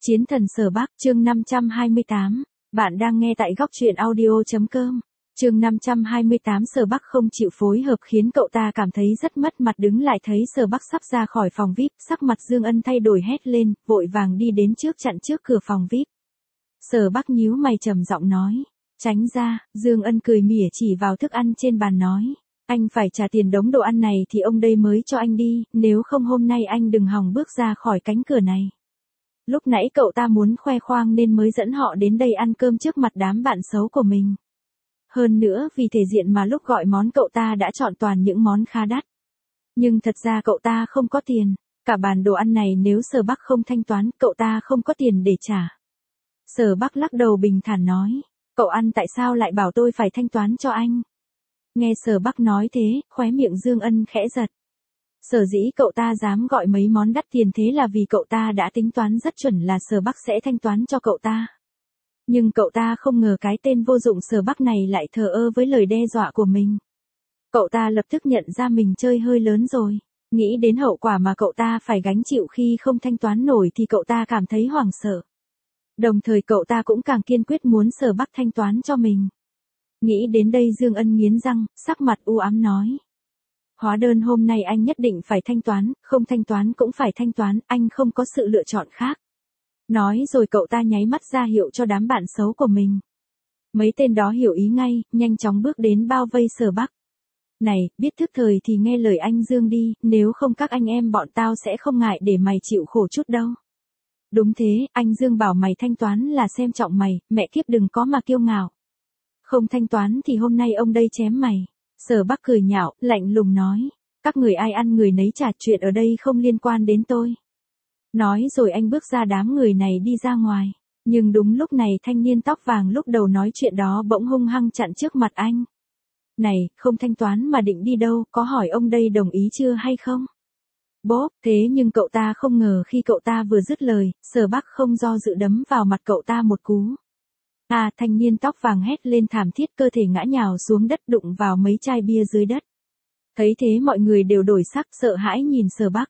Chiến thần Sở Bắc, chương 528. Bạn đang nghe tại góc truyện audio.com. Chương 528. Sở Bắc không chịu phối hợp khiến cậu ta cảm thấy rất mất mặt, đứng lại thấy Sở Bắc sắp ra khỏi phòng VIP, sắc mặt Dương Ân thay đổi hét lên, vội vàng đi đến trước chặn trước cửa phòng VIP. Sở Bắc nhíu mày trầm giọng nói, tránh ra. Dương Ân cười mỉa chỉ vào thức ăn trên bàn nói, anh phải trả tiền đống đồ ăn này thì ông đây mới cho anh đi, nếu không hôm nay anh đừng hòng bước ra khỏi cánh cửa này. Lúc nãy cậu ta muốn khoe khoang nên mới dẫn họ đến đây ăn cơm trước mặt đám bạn xấu của mình. Hơn nữa vì thể diện mà lúc gọi món cậu ta đã chọn toàn những món khá đắt. Nhưng thật ra cậu ta không có tiền, cả bàn đồ ăn này nếu Sở Bắc không thanh toán, cậu ta không có tiền để trả. Sở Bắc lắc đầu bình thản nói, cậu ăn tại sao lại bảo tôi phải thanh toán cho anh? Nghe Sở Bắc nói thế, khóe miệng Dương Ân khẽ giật. Sở dĩ cậu ta dám gọi mấy món đắt tiền thế là vì cậu ta đã tính toán rất chuẩn là Sở Bắc sẽ thanh toán cho cậu ta. Nhưng cậu ta không ngờ cái tên vô dụng Sở Bắc này lại thờ ơ với lời đe dọa của mình. Cậu ta lập tức nhận ra mình chơi hơi lớn rồi. Nghĩ đến hậu quả mà cậu ta phải gánh chịu khi không thanh toán nổi thì cậu ta cảm thấy hoảng sợ. Đồng thời cậu ta cũng càng kiên quyết muốn Sở Bắc thanh toán cho mình. Nghĩ đến đây Dương Ân nghiến răng, sắc mặt u ám nói. Hóa đơn hôm nay anh nhất định phải thanh toán, không thanh toán cũng phải thanh toán, anh không có sự lựa chọn khác. Nói rồi cậu ta nháy mắt ra hiệu cho đám bạn xấu của mình. Mấy tên đó hiểu ý ngay, nhanh chóng bước đến bao vây Sở Bắc. Này, biết thức thời thì nghe lời anh Dương đi, nếu không các anh em bọn tao sẽ không ngại để mày chịu khổ chút đâu. Đúng thế, anh Dương bảo mày thanh toán là xem trọng mày, mẹ kiếp đừng có mà kiêu ngạo. Không thanh toán thì hôm nay ông đây chém mày. Sở Bắc cười nhạo, lạnh lùng nói, các người ai ăn người nấy trả, chuyện ở đây không liên quan đến tôi. Nói rồi anh bước ra đám người này đi ra ngoài. Nhưng đúng lúc này thanh niên tóc vàng lúc đầu nói chuyện đó bỗng hung hăng chặn trước mặt anh. Này, không thanh toán mà định đi đâu, có hỏi ông đây đồng ý chưa hay không? Bốp, thế nhưng cậu ta không ngờ khi cậu ta vừa dứt lời, Sở Bắc không do dự đấm vào mặt cậu ta một cú. Thanh niên tóc vàng hét lên thảm thiết, cơ thể ngã nhào xuống đất đụng vào mấy chai bia dưới đất. Thấy thế mọi người đều đổi sắc sợ hãi nhìn Sở Bắc.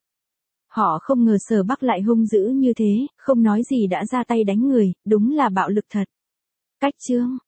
Họ không ngờ Sở Bắc lại hung dữ như thế, không nói gì đã ra tay đánh người, đúng là bạo lực thật. Cách chương